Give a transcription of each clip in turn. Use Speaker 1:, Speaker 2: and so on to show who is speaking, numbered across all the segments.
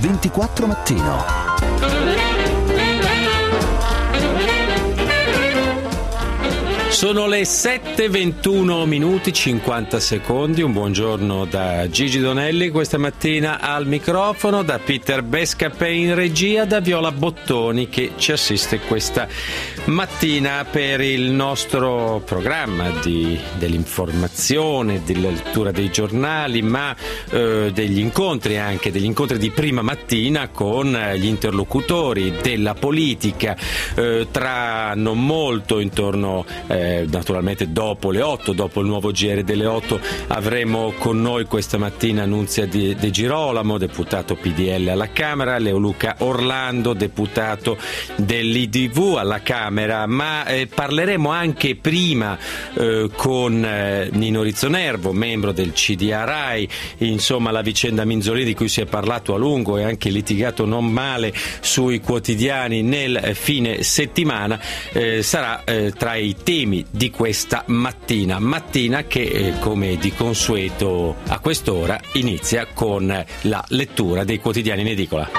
Speaker 1: 24 Mattino.
Speaker 2: Sono le 7:21 minuti 50 secondi. Un buongiorno da Gigi Donelli questa mattina al microfono, da Peter Bescapè in regia, da Viola Bottoni che ci assiste questa mattina per il nostro programma dell'informazione, della lettura dei giornali, ma degli incontri anche, degli incontri di prima mattina con gli interlocutori della politica. Tra non molto, intorno naturalmente dopo le 8, dopo il nuovo GR delle 8, avremo con noi questa mattina Nunzia De Girolamo, deputato PDL alla Camera, Leoluca Orlando, deputato dell'IDV alla Camera, ma parleremo anche prima con Nino Rizzonervo, membro del CDA Rai. Insomma, la vicenda Minzolini, di cui si è parlato a lungo e anche litigato non male sui quotidiani nel fine settimana, sarà tra i temi di questa mattina che come di consueto a quest'ora inizia con la lettura dei quotidiani in edicola.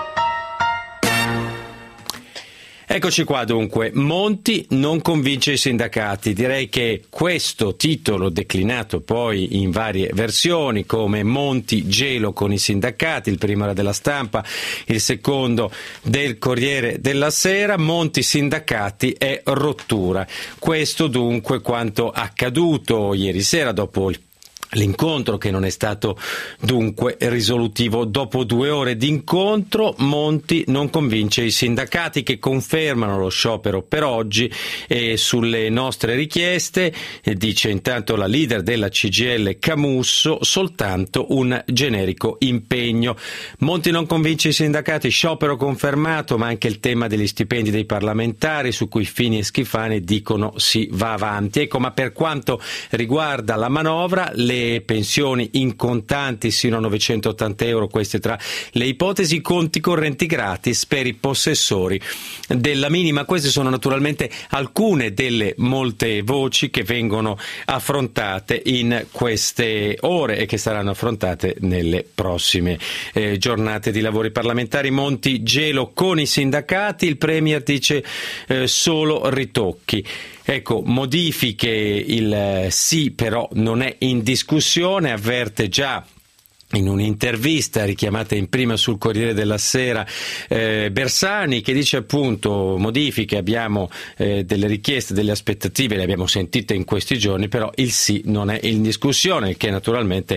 Speaker 2: Eccoci qua dunque, Monti non convince i sindacati. Direi che questo titolo, declinato poi in varie versioni come Monti gelo con i sindacati, il primo era della Stampa, il secondo del Corriere della Sera, Monti sindacati e rottura. Questo dunque quanto accaduto ieri sera dopo l'incontro, che non è stato dunque risolutivo. Dopo 2 ore di incontro, Monti non convince i sindacati, che confermano lo sciopero per oggi e sulle nostre richieste, dice intanto la leader della CGIL Camusso, soltanto un generico impegno. Monti non convince i sindacati, sciopero confermato, ma anche il tema degli stipendi dei parlamentari, su cui Fini e Schifani dicono si va avanti. Ecco, ma per quanto riguarda la manovra, le pensioni in contanti sino a 980 euro, queste tra le ipotesi, conti correnti gratis per i possessori della minima. Queste sono naturalmente alcune delle molte voci che vengono affrontate in queste ore e che saranno affrontate nelle prossime giornate di lavori parlamentari. Monti gelo con i sindacati, il Premier dice solo ritocchi. Ecco, modifiche, il sì però non è in discussione, avverte già in un'intervista richiamata in prima sul Corriere della Sera Bersani, che dice appunto modifiche, abbiamo delle richieste, delle aspettative, le abbiamo sentite in questi giorni, però il sì non è in discussione, che naturalmente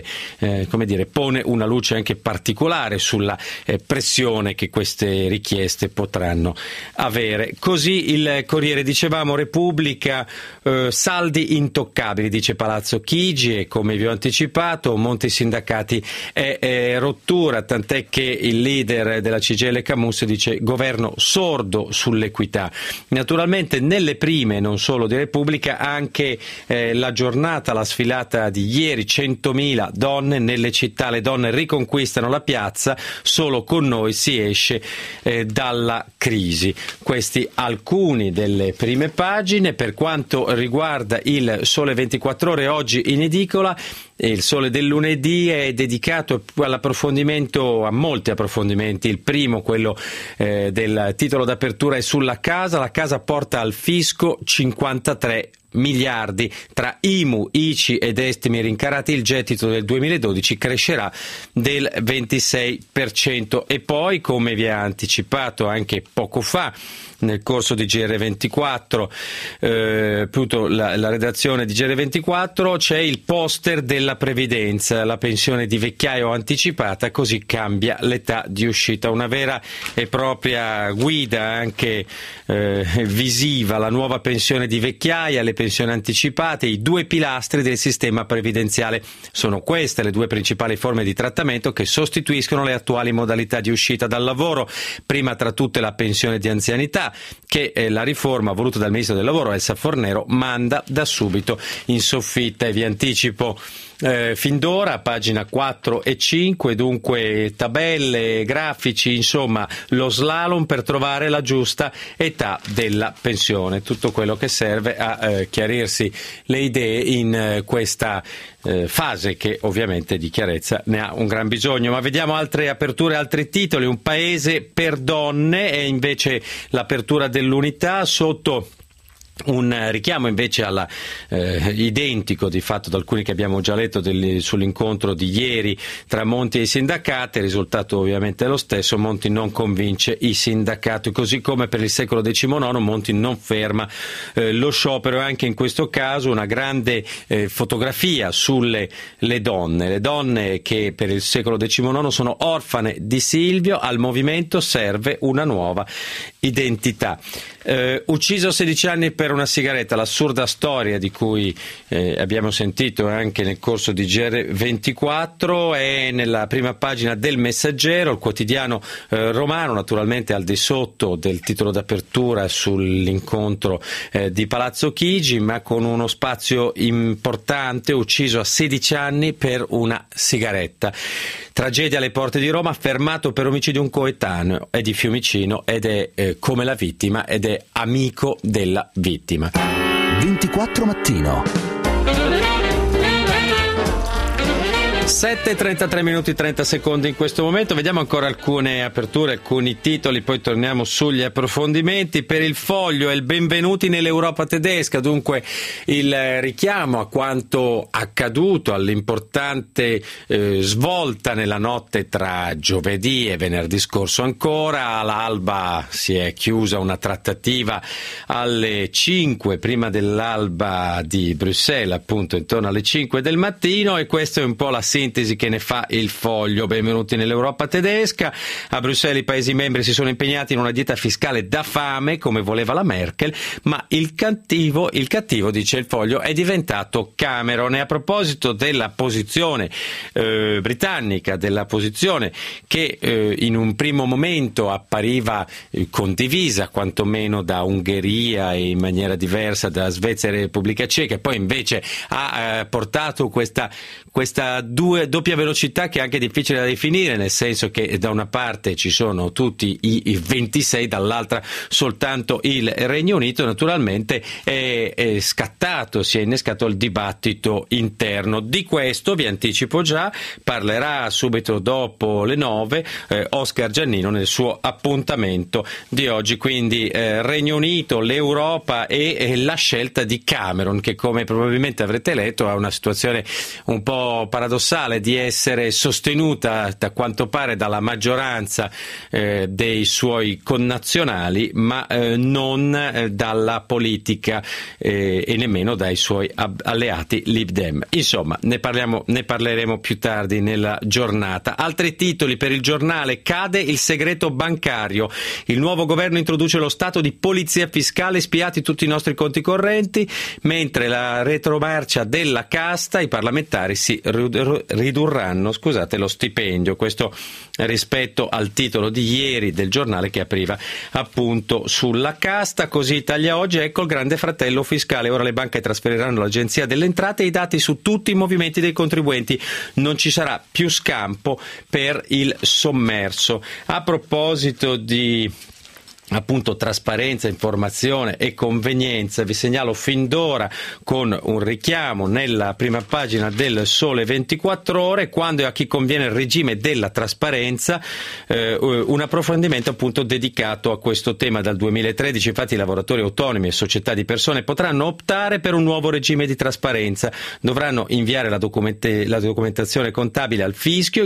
Speaker 2: pone una luce anche particolare sulla pressione che queste richieste potranno avere. Così il Corriere, dicevamo, Repubblica, saldi intoccabili, dice Palazzo Chigi, e come vi ho anticipato, Monti sindacati è rottura, tant'è che il leader della CGIL Camusso dice governo sordo sull'equità. Naturalmente nelle prime, non solo di Repubblica, anche la giornata, la sfilata di ieri, 100.000 donne nelle città, le donne riconquistano la piazza, solo con noi si esce dalla crisi. Questi alcuni delle prime pagine. Per quanto riguarda il Sole 24 Ore, oggi in edicola, il Sole del lunedì è dedicato all'approfondimento, a molti approfondimenti. Il primo, quello del titolo d'apertura, è sulla casa. La casa porta al fisco 53 miliardi tra IMU, ICI ed estimi rincarati. Il gettito del 2012 crescerà del 26%. E poi, come vi ha anticipato anche poco fa nel corso di GR24, appunto la redazione di GR24, c'è il poster della previdenza, la pensione di vecchiaio anticipata, così cambia l'età di uscita. Una vera e propria guida anche visiva, la nuova pensione di vecchiaia, le pensioni anticipate, i 2 pilastri del sistema previdenziale. Sono queste le 2 principali forme di trattamento che sostituiscono le attuali modalità di uscita dal lavoro, prima tra tutte la pensione di anzianità, che la riforma voluta dal Ministro del Lavoro Elsa Fornero manda da subito in soffitta. E vi anticipo fin d'ora, pagina 4 e 5, dunque tabelle, grafici, insomma lo slalom per trovare la giusta età della pensione, tutto quello che serve a chiarirsi le idee in questa fase che ovviamente di chiarezza ne ha un gran bisogno. Ma vediamo altre aperture, altri titoli. Un paese per donne è invece l'apertura dell'Unità, sotto un richiamo invece alla identico di fatto da alcuni che abbiamo già letto sull'incontro di ieri tra Monti e i sindacati. Il risultato ovviamente è lo stesso: Monti non convince i sindacati, così come per il secolo XIX Monti non ferma lo sciopero. E anche in questo caso una grande fotografia sulle le donne che per il secolo XIX sono orfane di Silvio. Al movimento serve una nuova identità. Ucciso 16 anni per una sigaretta, l'assurda storia di cui abbiamo sentito anche nel corso di GR24 è nella prima pagina del Messaggero, il quotidiano romano, naturalmente al di sotto del titolo d'apertura sull'incontro di Palazzo Chigi, ma con uno spazio importante: ucciso a 16 anni per una sigaretta. Tragedia alle porte di Roma, fermato per omicidio un coetaneo, è di Fiumicino ed è come la vittima ed è amico della vittima.
Speaker 1: 24 Mattino.
Speaker 2: 7:33 minuti 30 secondi in questo momento. Vediamo ancora alcune aperture, alcuni titoli, poi torniamo sugli approfondimenti. Per il Foglio è il benvenuti nell'Europa tedesca, dunque il richiamo a quanto accaduto, all'importante svolta nella notte tra giovedì e venerdì scorso. Ancora all'alba si è chiusa una trattativa alle 5, prima dell'alba di Bruxelles, appunto intorno alle 5 del mattino, e questa è un po' la sintesi che ne fa il Foglio. Benvenuti nell'Europa tedesca. A Bruxelles i Paesi membri si sono impegnati in una dieta fiscale da fame, come voleva la Merkel, ma il cattivo, dice il Foglio, è diventato Cameron. E a proposito della posizione britannica, della posizione che in un primo momento appariva condivisa, quantomeno da Ungheria e in maniera diversa da Svezia e Repubblica Ceca, e poi invece ha portato questa doppia velocità che è anche difficile da definire, nel senso che da una parte ci sono tutti i 26, dall'altra soltanto il Regno Unito. Naturalmente si è innescato il dibattito interno. Di questo vi anticipo già, parlerà subito dopo le 9 Oscar Giannino nel suo appuntamento di oggi. Quindi Regno Unito, l'Europa e la scelta di Cameron, che come probabilmente avrete letto ha una situazione un po' paradossale di essere sostenuta da quanto pare dalla maggioranza dei suoi connazionali, ma non dalla politica e nemmeno dai suoi alleati Lib Dem. Insomma, ne parleremo più tardi nella giornata. Altri titoli per il Giornale: cade il segreto bancario, il nuovo governo introduce lo stato di polizia fiscale, spiati tutti i nostri conti correnti, mentre la retromarcia della casta, i parlamentari si ridurranno lo stipendio. Questo rispetto al titolo di ieri del Giornale che apriva appunto sulla casta. Così Italia Oggi: ecco il grande fratello fiscale, ora le banche trasferiranno all'Agenzia delle Entrate i dati su tutti i movimenti dei contribuenti, non ci sarà più scampo per il sommerso. A proposito di appunto trasparenza, informazione e convenienza, vi segnalo fin d'ora con un richiamo nella prima pagina del Sole 24 Ore, quando e a chi conviene il regime della trasparenza, un approfondimento appunto dedicato a questo tema. Dal 2013 infatti i lavoratori autonomi e società di persone potranno optare per un nuovo regime di trasparenza, dovranno inviare la documentazione contabile al fisco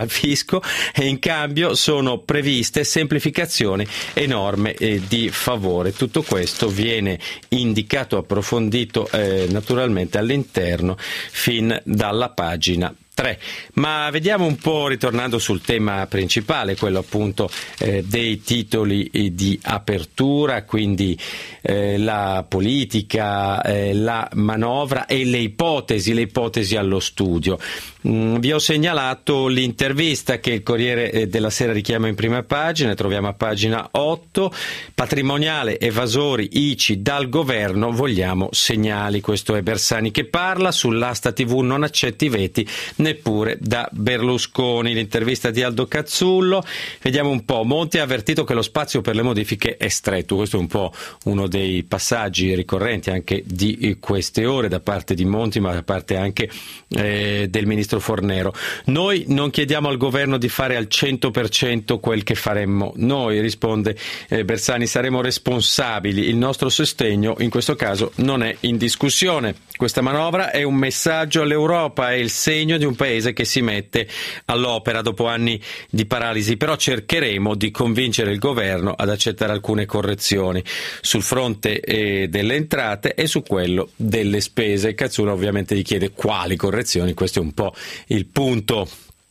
Speaker 2: e in cambio sono previste semplificazioni e norme di favore. Tutto questo viene indicato, approfondito naturalmente all'interno fin dalla pagina 3. Ma vediamo un po', ritornando sul tema principale, quello appunto dei titoli di apertura, quindi la politica, la manovra e le ipotesi allo studio. Vi ho segnalato l'intervista che il Corriere della Sera richiama in prima pagina, troviamo a pagina 8, patrimoniale, evasori, ICI, dal governo vogliamo segnali. Questo è Bersani che parla, sull'Asta TV non accetti veti, neppure da Berlusconi. L'intervista di Aldo Cazzullo. Vediamo un po'. Monti ha avvertito che lo spazio per le modifiche è stretto. Questo è un po' uno dei passaggi ricorrenti anche di queste ore da parte di Monti, ma da parte anche del ministro Fornero. Noi non chiediamo al governo di fare al 100% quel che faremmo noi, risponde Bersani, saremo responsabili, il nostro sostegno in questo caso non è in discussione. Questa manovra è un messaggio all'Europa, è il segno di un paese che si mette all'opera dopo anni di paralisi, però cercheremo di convincere il governo ad accettare alcune correzioni sul fronte delle entrate e su quello delle spese. Cazzullo ovviamente gli chiede quali correzioni, questo è un po' il punto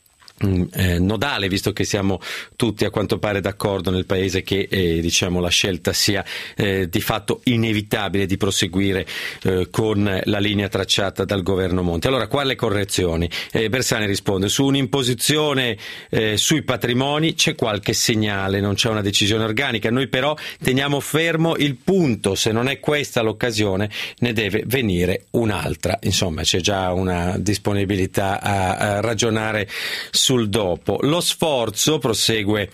Speaker 2: nodale, visto che siamo tutti a quanto pare d'accordo nel paese che diciamo la scelta sia di fatto inevitabile di proseguire con la linea tracciata dal governo Monti. Allora, quali correzioni? Bersani risponde: su un'imposizione sui patrimoni c'è qualche segnale, non c'è una decisione organica, noi però teniamo fermo il punto, se non è questa l'occasione ne deve venire un'altra. Insomma, c'è già una disponibilità a ragionare sul dopo. Lo sforzo, prosegue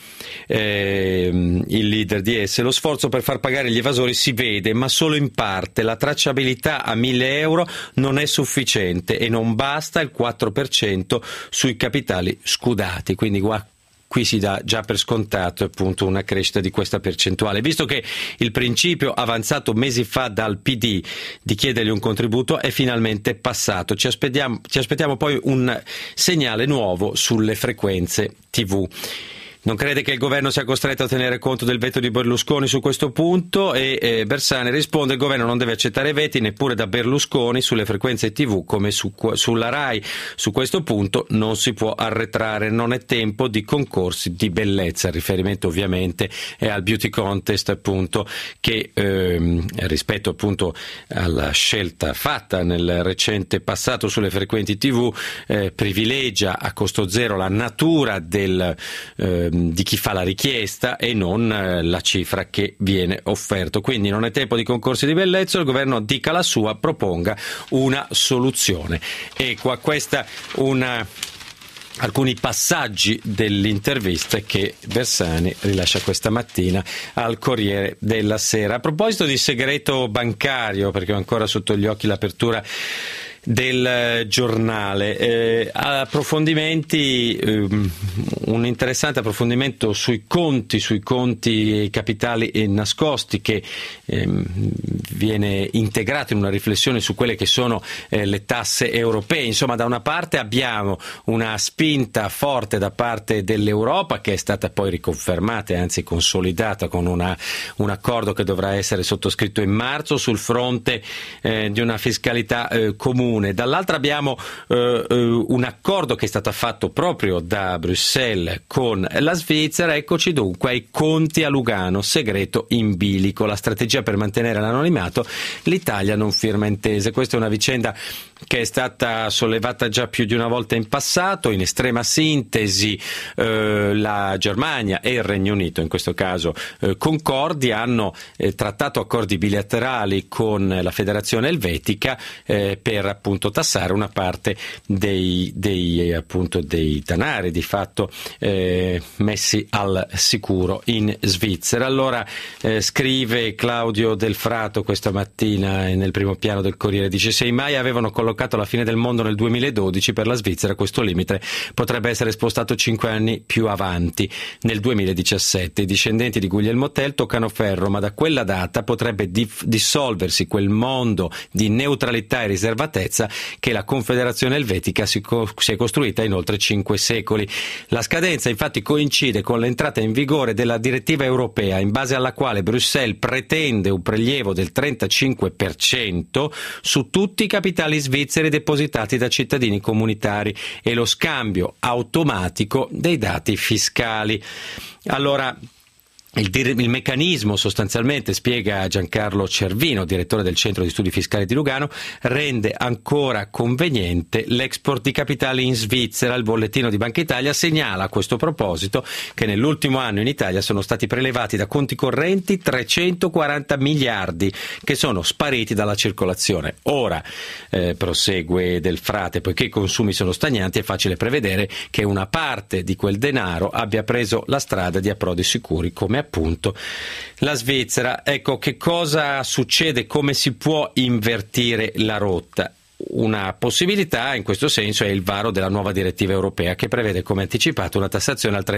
Speaker 2: il leader di esse, lo sforzo per far pagare gli evasori si vede, ma solo in parte. La tracciabilità a 1.000 euro non è sufficiente e non basta il 4% sui capitali scudati. Quindi qui si dà già per scontato appunto una crescita di questa percentuale. Visto che il principio avanzato mesi fa dal PD di chiedergli un contributo è finalmente passato, ci aspettiamo poi un segnale nuovo sulle frequenze TV. Non crede che il governo sia costretto a tenere conto del veto di Berlusconi su questo punto e Bersani risponde: il governo non deve accettare veti neppure da Berlusconi sulle frequenze TV come sulla RAI. Su questo punto non si può arretrare, non è tempo di concorsi di bellezza. Il riferimento ovviamente è al beauty contest, appunto, che rispetto appunto alla scelta fatta nel recente passato sulle frequenze TV privilegia a costo zero la natura di chi fa la richiesta e non la cifra che viene offerto. Quindi non è tempo di concorsi di bellezza, il governo dica la sua, proponga una soluzione. E qua questa alcuni passaggi dell'intervista che Bersani rilascia questa mattina al Corriere della Sera. A proposito di segreto bancario, perché ho ancora sotto gli occhi l'apertura del giornale, approfondimenti, un interessante approfondimento sui conti capitali nascosti che viene integrato in una riflessione su quelle che sono le tasse europee. Insomma, da una parte abbiamo una spinta forte da parte dell'Europa, che è stata poi riconfermata e anzi consolidata con un accordo che dovrà essere sottoscritto in marzo sul fronte di una fiscalità comune. Dall'altra abbiamo un accordo che è stato fatto proprio da Bruxelles con la Svizzera. Eccoci dunque ai conti a Lugano, segreto in bilico, la strategia per mantenere l'anonimato, l'Italia non firma intese. Questa è una vicenda che è stata sollevata già più di una volta in passato. In estrema sintesi, la Germania e il Regno Unito, in questo caso concordi, hanno trattato accordi bilaterali con la Federazione Elvetica per appunto tassare una parte dei denari di fatto messi al sicuro in Svizzera. Allora scrive Claudio Del Frato questa mattina nel primo piano del Corriere, dice: se i mai avevano collocato la fine del mondo nel 2012, per la Svizzera questo limite potrebbe essere spostato 5 anni più avanti, nel 2017. I discendenti di Guglielmo Tell toccano ferro, ma da quella data potrebbe dissolversi quel mondo di neutralità e riservatezza che la Confederazione Elvetica si è costruita in oltre 5 secoli. La scadenza infatti coincide con l'entrata in vigore della direttiva europea, in base alla quale Bruxelles pretende un prelievo del 35% su tutti i capitali svizzeri depositati da cittadini comunitari e lo scambio automatico dei dati fiscali. Allora, Il meccanismo sostanzialmente, spiega Giancarlo Cervino, direttore del Centro di Studi Fiscali di Lugano, rende ancora conveniente l'export di capitali in Svizzera. Il bollettino di Banca Italia segnala a questo proposito che nell'ultimo anno in Italia sono stati prelevati da conti correnti 340 miliardi che sono spariti dalla circolazione. Ora, prosegue Del Frate, poiché i consumi sono stagnanti è facile prevedere che una parte di quel denaro abbia preso la strada di approdi sicuri come appunto la Svizzera. Ecco, che cosa succede? Come si può invertire la rotta? Una possibilità in questo senso è il varo della nuova direttiva europea che prevede, come anticipato, una tassazione al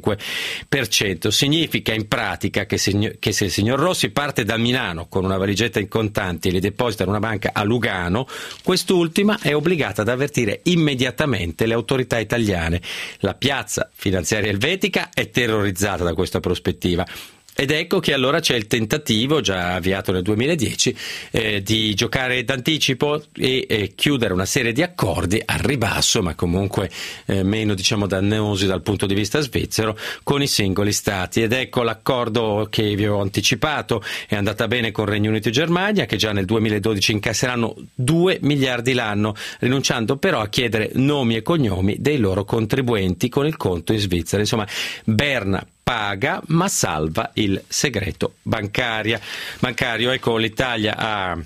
Speaker 2: 35%. Significa in pratica che se il signor Rossi parte da Milano con una valigetta in contanti e li deposita in una banca a Lugano, quest'ultima è obbligata ad avvertire immediatamente le autorità italiane. La piazza finanziaria elvetica è terrorizzata da questa prospettiva. Ed ecco che allora c'è il tentativo, già avviato nel 2010, di giocare d'anticipo e chiudere una serie di accordi al ribasso, ma comunque meno dannosi dal punto di vista svizzero, con i singoli stati. Ed ecco l'accordo che vi ho anticipato, è andata bene con Regno Unito e Germania, che già nel 2012 incasseranno 2 miliardi l'anno, rinunciando però a chiedere nomi e cognomi dei loro contribuenti con il conto in Svizzera. Insomma, Berna paga ma salva il segreto bancario. Ecco, l'Italia ha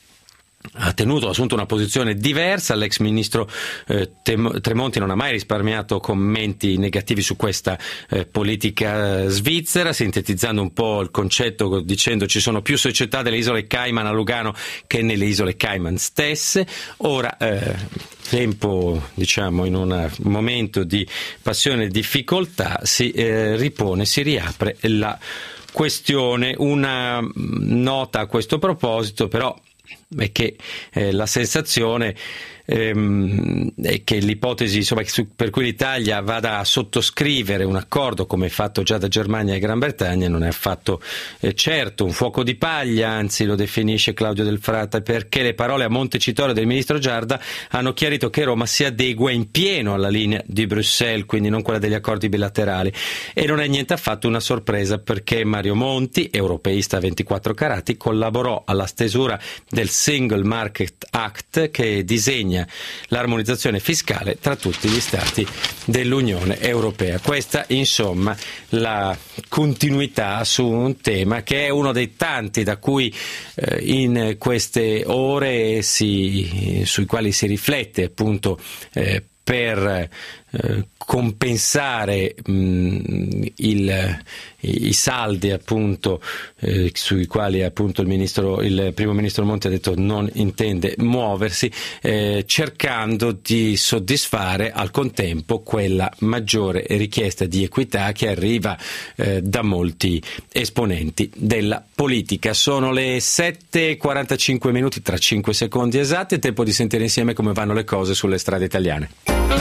Speaker 2: assunto una posizione diversa. L'ex ministro Tremonti non ha mai risparmiato commenti negativi su questa politica svizzera, sintetizzando un po' il concetto dicendo ci sono più società delle isole Cayman a Lugano che nelle isole Cayman stesse. Ora tempo, in un momento di passione e difficoltà, si riapre la questione. Una nota a questo proposito però è che la sensazione è che l'ipotesi per cui l'Italia vada a sottoscrivere un accordo come fatto già da Germania e Gran Bretagna non è affatto certo, un fuoco di paglia, anzi lo definisce Claudio Del Frate, perché le parole a Montecitorio del ministro Giarda hanno chiarito che Roma si adegua in pieno alla linea di Bruxelles, quindi non quella degli accordi bilaterali, e non è niente affatto una sorpresa, perché Mario Monti, europeista a 24 carati, collaborò alla stesura del Single Market Act che disegna l'armonizzazione fiscale tra tutti gli stati dell'Unione Europea. Questa, insomma, la continuità su un tema che è uno dei tanti da cui in queste ore sui quali si riflette appunto per compensare i saldi appunto sui quali appunto il primo ministro Monti ha detto non intende muoversi, cercando di soddisfare al contempo quella maggiore richiesta di equità che arriva da molti esponenti della politica. Sono le 7:45 minuti, tra 5 secondi esatti, è tempo di sentire insieme come vanno le cose sulle strade italiane.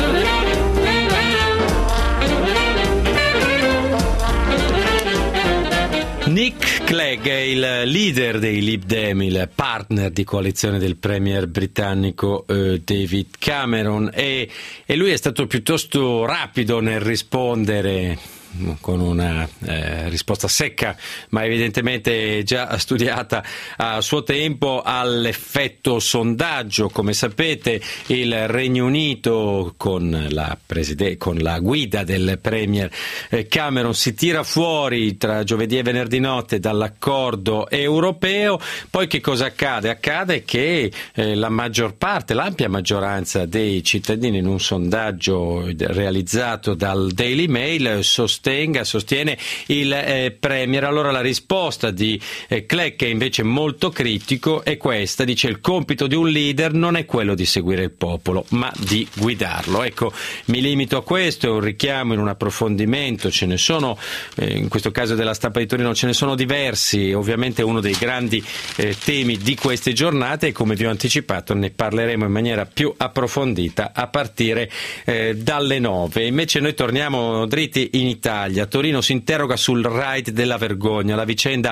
Speaker 2: Nick Clegg è il leader dei Lib Dem, il partner di coalizione del premier britannico David Cameron, e lui è stato piuttosto rapido nel rispondere con una risposta secca, ma evidentemente già studiata a suo tempo, all'effetto sondaggio. Come sapete, il Regno Unito con la guida del premier Cameron si tira fuori tra giovedì e venerdì notte dall'accordo europeo. Poi che cosa accade? Accade che l'ampia maggioranza dei cittadini, in un sondaggio realizzato dal Daily Mail, sostiene il premier. Allora la risposta di Clegg, che è invece molto critico, è questa: dice: il compito di un leader non è quello di seguire il popolo, ma di guidarlo. Ecco, mi limito a questo, è un richiamo in un approfondimento, ce ne sono, in questo caso della Stampa di Torino ce ne sono diversi, ovviamente uno dei grandi temi di queste giornate, e come vi ho anticipato ne parleremo in maniera più approfondita a partire dalle 9. Invece noi torniamo dritti in Italia. Italia. Torino si interroga sul raid della vergogna. La vicenda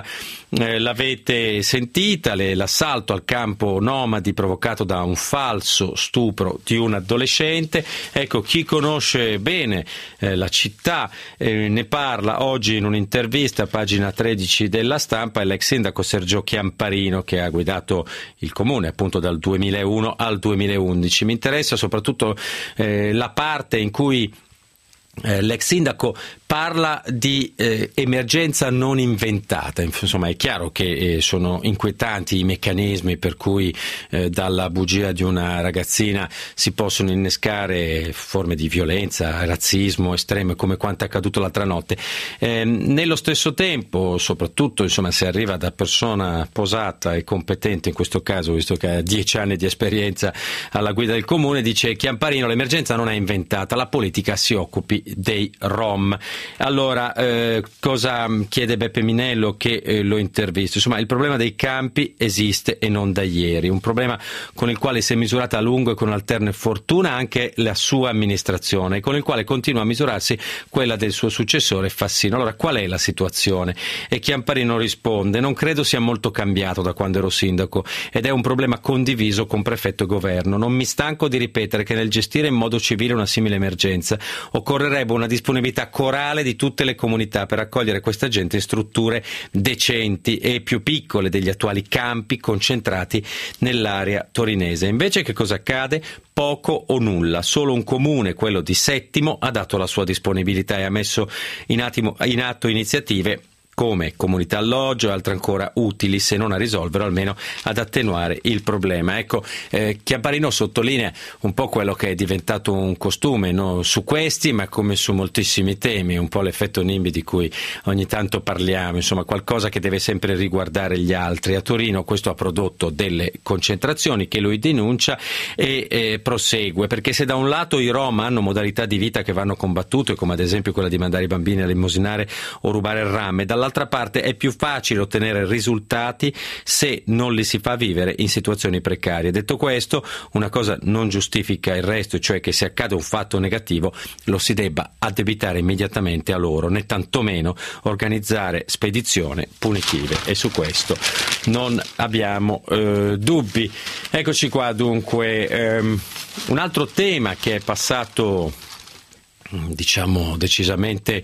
Speaker 2: l'avete sentita, l'assalto al campo nomadi provocato da un falso stupro di un adolescente. Ecco, chi conosce bene la città ne parla oggi in un'intervista a pagina 13 della Stampa, è l'ex sindaco Sergio Chiamparino, che ha guidato il comune appunto dal 2001 al 2011. Mi interessa soprattutto la parte in cui l'ex sindaco parla di emergenza non inventata. Insomma, è chiaro che sono inquietanti i meccanismi per cui dalla bugia di una ragazzina si possono innescare forme di violenza, razzismo estremo, come quanto è accaduto l'altra notte. Nello stesso tempo, soprattutto insomma, se arriva da persona posata e competente, in questo caso, visto che ha 10 anni di esperienza alla guida del comune, dice Chiamparino: l'emergenza non è inventata, la politica si occupi dei Rom. Allora, cosa chiede Beppe Minello, che lo intervisto? Insomma, il problema dei campi esiste e non da ieri, un problema con il quale si è misurata a lungo e con alterne fortuna anche la sua amministrazione, e con il quale continua a misurarsi quella del suo successore Fassino. Allora, qual è la situazione? E Chiamparino risponde: non credo sia molto cambiato da quando ero sindaco, ed è un problema condiviso con prefetto e governo. Non mi stanco di ripetere che nel gestire in modo civile una simile emergenza occorrerebbe una disponibilità corale di tutte le comunità per accogliere questa gente in strutture decenti e più piccole degli attuali campi concentrati nell'area torinese. Invece che cosa accade? Poco o nulla. Solo un comune, quello di Settimo, ha dato la sua disponibilità e ha messo in atto iniziative come comunità alloggio e altre ancora utili, se non a risolvere, almeno ad attenuare il problema. Ecco, Chiamparino sottolinea un po' quello che è diventato un costume, no? Su questi, ma come su moltissimi temi, un po' l'effetto NIMBY di cui ogni tanto parliamo, insomma qualcosa che deve sempre riguardare gli altri. A Torino questo ha prodotto delle concentrazioni che lui denuncia e prosegue, perché se da un lato i Rom hanno modalità di vita che vanno combattute, come ad esempio quella di mandare i bambini a elemosinare o rubare il rame, dall'altra parte è più facile ottenere risultati se non li si fa vivere in situazioni precarie. Detto questo, una cosa non giustifica il resto, cioè che se accade un fatto negativo lo si debba addebitare immediatamente a loro, né tantomeno organizzare spedizioni punitive, e su questo non abbiamo dubbi. Eccoci qua dunque, un altro tema che è passato diciamo decisamente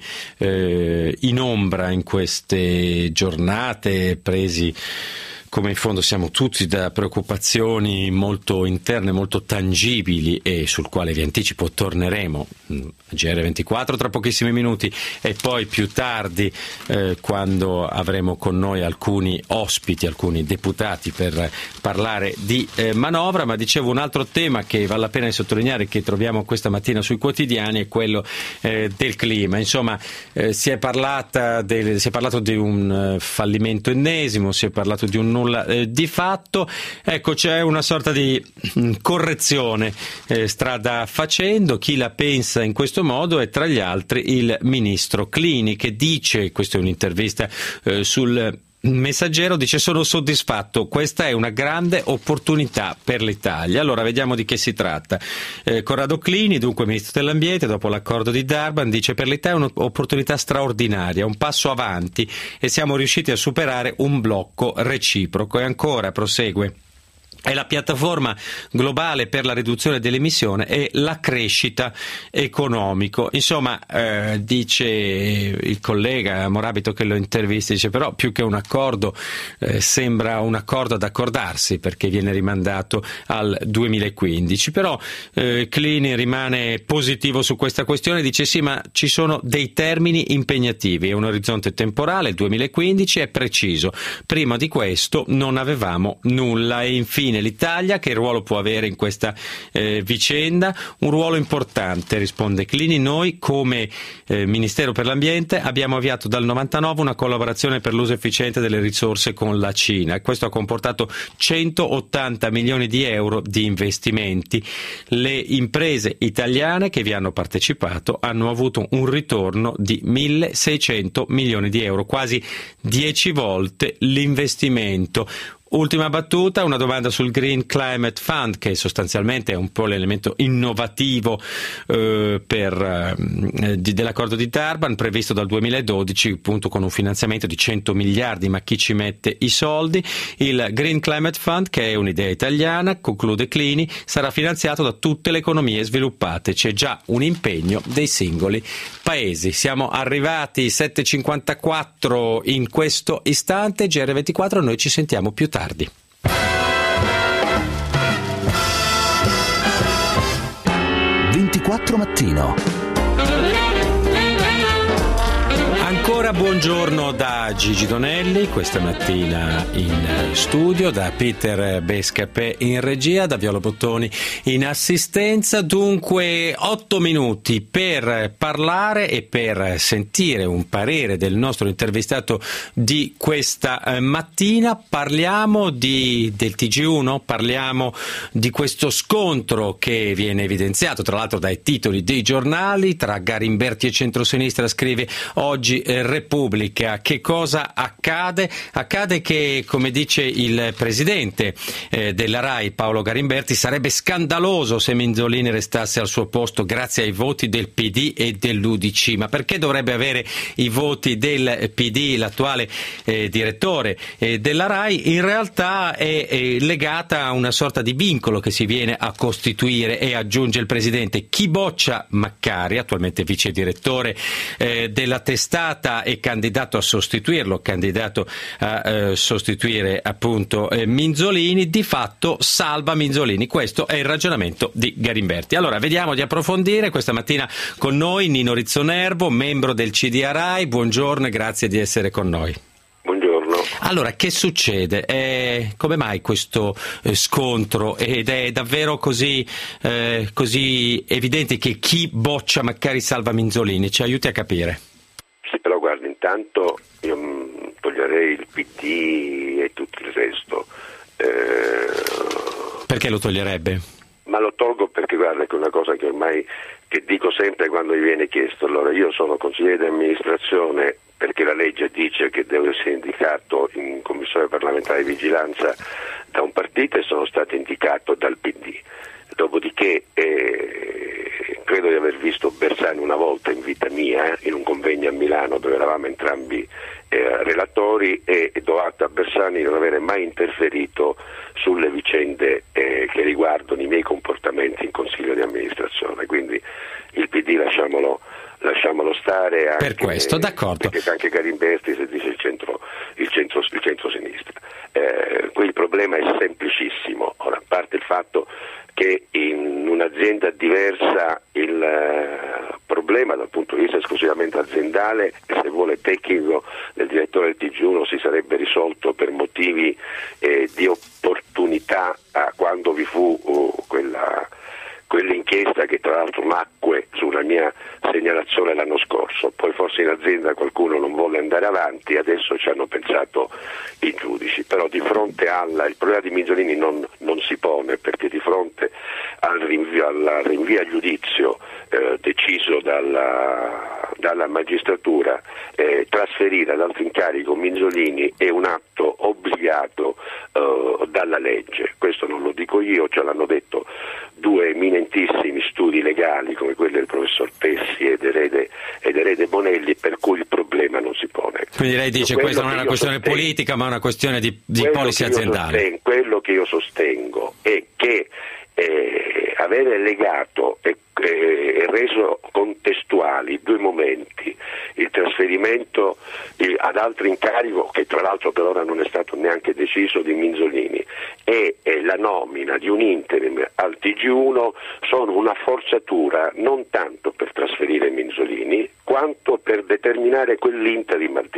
Speaker 2: in ombra in queste giornate, presi come in fondo siamo tutti da preoccupazioni molto interne, molto tangibili, e sul quale vi anticipo torneremo a GR24 tra pochissimi minuti, e poi più tardi quando avremo con noi alcuni ospiti, alcuni deputati, per parlare di manovra. Ma dicevo, un altro tema che vale la pena di sottolineare, che troviamo questa mattina sui quotidiani, è quello del clima. Insomma, si è parlato di un fallimento ennesimo, si è parlato di un nulla di fatto. Ecco, c'è una sorta di correzione strada facendo. Chi la pensa in questo modo è tra gli altri il ministro Clini, che dice, questa è un'intervista sul Messaggero, dice: sono soddisfatto, questa è una grande opportunità per l'Italia. Allora vediamo di che si tratta. Corrado Clini, dunque ministro dell'ambiente, dopo l'accordo di Durban, dice: per l'Italia è un'opportunità straordinaria, un passo avanti, e siamo riusciti a superare un blocco reciproco. E ancora prosegue: è la piattaforma globale per la riduzione dell'emissione e la crescita economico. Insomma, dice il collega Morabito che lo intervista, dice però più che un accordo sembra un accordo ad accordarsi, perché viene rimandato al 2015. Però Clini rimane positivo su questa questione, dice sì, ma ci sono dei termini impegnativi e un orizzonte temporale, il 2015 è preciso. Prima di questo non avevamo nulla. E infine l'Italia, che ruolo può avere in questa vicenda? Un ruolo importante, risponde Clini. Noi come Ministero per l'Ambiente abbiamo avviato dal 99 una collaborazione per l'uso efficiente delle risorse con la Cina, e questo ha comportato 180 milioni di euro di investimenti. Le imprese italiane che vi hanno partecipato hanno avuto un ritorno di 1.600 milioni di euro, quasi 10 volte l'investimento. Ultima battuta, una domanda sul Green Climate Fund, che sostanzialmente è un po' l'elemento innovativo dell'accordo di Durban, previsto dal 2012 appunto con un finanziamento di 100 miliardi, ma chi ci mette i soldi? Il Green Climate Fund, che è un'idea italiana, conclude Clini, sarà finanziato da tutte le economie sviluppate, c'è già un impegno dei singoli paesi. Siamo arrivati 7:54 in questo istante, GR24, noi ci sentiamo più tardi.
Speaker 1: 24 mattino.
Speaker 2: Ancora buongiorno da Gigi Donelli, questa mattina in studio, da Peter Bescapè in regia, da Viola Bottoni in assistenza. Dunque 8 minuti per parlare e per sentire un parere del nostro intervistato di questa mattina. Parliamo del TG1, parliamo di questo scontro che viene evidenziato tra l'altro dai titoli dei giornali tra Garimberti e centrosinistra. Scrive oggi Repubblica. Che cosa accade? Accade che, come dice il presidente della RAI Paolo Garimberti, sarebbe scandaloso se Minzolini restasse al suo posto grazie ai voti del PD e dell'UDC. Ma perché dovrebbe avere i voti del PD l'attuale direttore della RAI? In realtà è legata a una sorta di vincolo che si viene a costituire, e aggiunge il presidente: chi boccia Maccari, attualmente vice direttore della testata e candidato a sostituirlo, candidato a sostituire appunto Minzolini, di fatto salva Minzolini. Questo è il ragionamento di Garimberti. Allora vediamo di approfondire questa mattina con noi Nino Rizzonervo, membro del CDA RAI. Buongiorno e grazie di essere con noi.
Speaker 3: Buongiorno.
Speaker 2: Allora, che succede? Come mai questo scontro? Ed è davvero così evidente che chi boccia Maccari salva Minzolini? Ci aiuti a capire.
Speaker 3: Sì, però guarda, intanto io toglierei il PD e tutto il resto.
Speaker 2: Perché lo toglierebbe?
Speaker 3: Ma lo tolgo perché guarda, che è una cosa che ormai che dico sempre quando mi viene chiesto. Allora, io sono consigliere di amministrazione perché la legge dice che deve essere indicato in commissione parlamentare di vigilanza da un partito e sono stato indicato dal PD. Dopodiché credo di aver visto Bersani una volta in vita mia in un convegno a Milano dove eravamo entrambi relatori, e do atto a Bersani di non avere mai interferito sulle vicende che riguardano i miei comportamenti in consiglio di amministrazione. Quindi il PD lasciamolo stare, anche,
Speaker 2: per questo, d'accordo.
Speaker 3: Perché anche Garimberti se dice il centro-sinistra. Qui il problema è semplicissimo. Ora, a parte il fatto che in un'azienda diversa il problema dal punto di vista esclusivamente aziendale e se vuole tecnico del direttore del TG1 si sarebbe risolto per motivi di opportunità quando vi fu quell'inchiesta che tra l'altro nacque sulla mia segnalazione l'anno scorso. Poi forse in azienda qualcuno non volle andare avanti, adesso ci hanno pensato i giudici, però di fronte il problema di Minzolini non si pone, perché di fronte al rinvio a giudizio deciso dalla magistratura, trasferire ad altro incarico Minzolini è un atto obbligato dalla legge. Questo non lo dico io, ce l'hanno detto due eminentissimi studi legali come quelli del professor Pessi ed Erede Bonelli, per cui il problema non si pone.
Speaker 2: Quindi lei dice questa non è una questione politica ma una questione di policy aziendale.
Speaker 3: Quello che io sostengo è che avere legato e reso contestuali due momenti, il trasferimento ad altro incarico, che tra l'altro per ora non è stato neanche deciso, di Minzolini, e la nomina di un interim al TG1, sono una forzatura non tanto per trasferire Minzolini quanto per determinare quell'interim al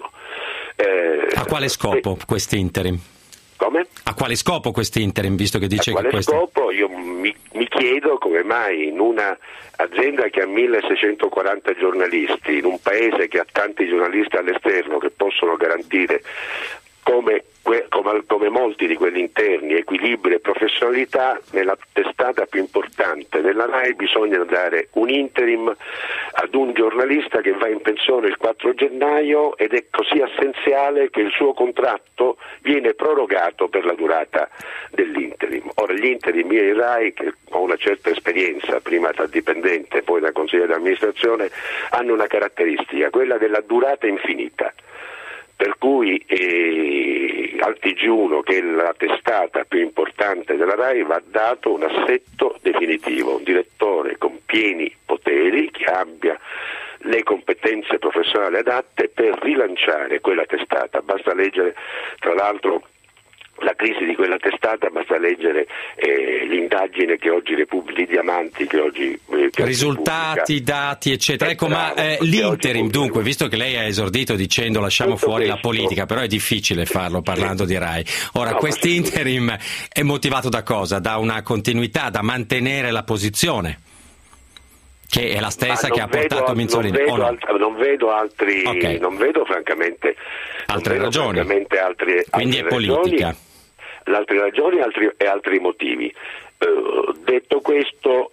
Speaker 3: TG1.
Speaker 2: A quale scopo questi interim?
Speaker 3: Come?
Speaker 2: A quale scopo questi interim, visto che dice
Speaker 3: che questo... scopo? Io mi chiedo come mai in una azienda che ha 1640 giornalisti, in un paese che ha tanti giornalisti all'esterno che possono garantire come molti di quelli interni, equilibrio e professionalità, nella testata più importante della RAI bisogna dare un interim ad un giornalista che va in pensione il 4 gennaio ed è così essenziale che il suo contratto viene prorogato per la durata dell'interim. Ora gli interim in RAI, che ho una certa esperienza, prima da dipendente poi da consigliere di amministrazione, hanno una caratteristica, quella della durata infinita. Per cui al TG1, che è la testata più importante della RAI, va dato un assetto definitivo, un direttore con pieni poteri che abbia le competenze professionali adatte per rilanciare quella testata. Basta leggere, tra l'altro, la crisi di quella testata, basta leggere l'indagine che oggi di Diamanti, che oggi
Speaker 2: risultati, dati, eccetera. Ecco, ma l'interim, dunque, visto che lei ha esordito dicendo lasciamo
Speaker 3: tutto
Speaker 2: fuori
Speaker 3: questo,
Speaker 2: la politica, però è difficile farlo parlando di RAI. Ora,
Speaker 3: no,
Speaker 2: quest'interim è motivato da cosa? Da una continuità, da mantenere la posizione, che è la stessa che ha portato Minzolini.
Speaker 3: Non vedo altri,
Speaker 2: okay.
Speaker 3: Non vedo francamente
Speaker 2: altre ragioni. Quindi è politica.
Speaker 3: Altre ragioni e altri motivi. Detto questo,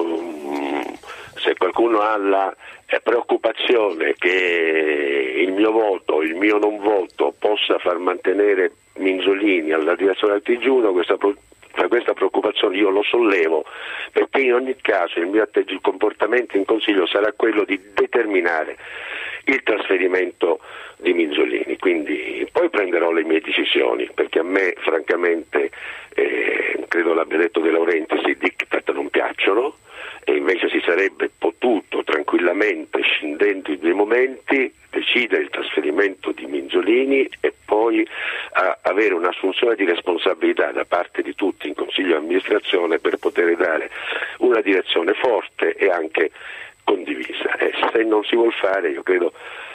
Speaker 3: se qualcuno ha la preoccupazione che il mio voto, il mio non voto possa far mantenere Minzolini alla direzione del TG1, questa preoccupazione io lo sollevo, perché in ogni caso il comportamento in Consiglio sarà quello di determinare il trasferimento di Minzolini, quindi poi prenderò le mie decisioni, perché a me francamente, credo l'abbia detto De Laurentiis, i diktat non piacciono, e invece si sarebbe potuto tranquillamente, scindendo i due momenti, decidere il trasferimento di Minzolini e poi avere un'assunzione di responsabilità da parte di tutti in Consiglio di amministrazione per poter dare una direzione forte e anche condivisa. E se non si vuol fare, io credo